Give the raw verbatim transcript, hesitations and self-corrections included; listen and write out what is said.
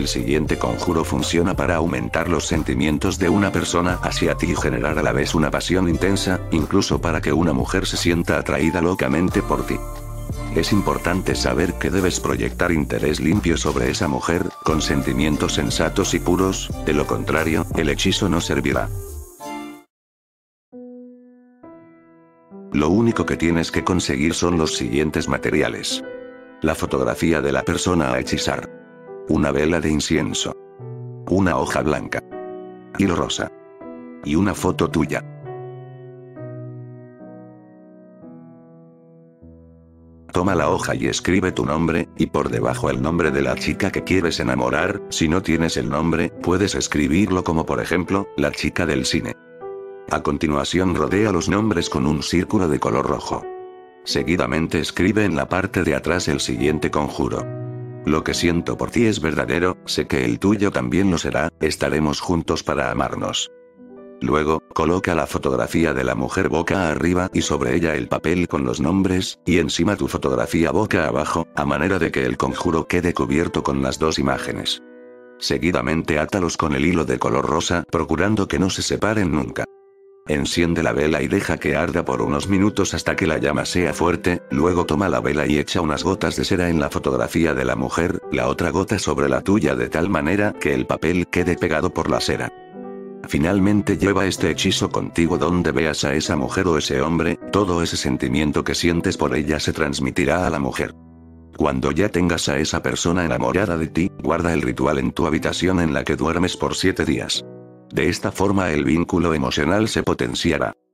El siguiente conjuro funciona para aumentar los sentimientos de una persona hacia ti y generar a la vez una pasión intensa, incluso para que una mujer se sienta atraída locamente por ti. Es importante saber que debes proyectar interés limpio sobre esa mujer, con sentimientos sensatos y puros, de lo contrario, el hechizo no servirá. Lo único que tienes que conseguir son los siguientes materiales. La fotografía de la persona a hechizar. Una vela de incienso. Una hoja blanca. Hilo rosa. Y una foto tuya. Toma la hoja y escribe tu nombre, y por debajo el nombre de la chica que quieres enamorar. Si no tienes el nombre, puedes escribirlo como por ejemplo, la chica del cine. A continuación rodea los nombres con un círculo de color rojo. Seguidamente escribe en la parte de atrás el siguiente conjuro. Lo que siento por ti es verdadero, sé que el tuyo también lo será, estaremos juntos para amarnos. Luego, coloca la fotografía de la mujer boca arriba y sobre ella el papel con los nombres, y encima tu fotografía boca abajo, a manera de que el conjuro quede cubierto con las dos imágenes. Seguidamente átalos con el hilo de color rosa, procurando que no se separen nunca. Enciende la vela y deja que arda por unos minutos hasta que la llama sea fuerte, luego toma la vela y echa unas gotas de cera en la fotografía de la mujer, la otra gota sobre la tuya de tal manera que el papel quede pegado por la cera. Finalmente lleva este hechizo contigo donde veas a esa mujer o ese hombre, todo ese sentimiento que sientes por ella se transmitirá a la mujer. Cuando ya tengas a esa persona enamorada de ti, guarda el ritual en tu habitación en la que duermes por siete días. De esta forma el vínculo emocional se potenciará.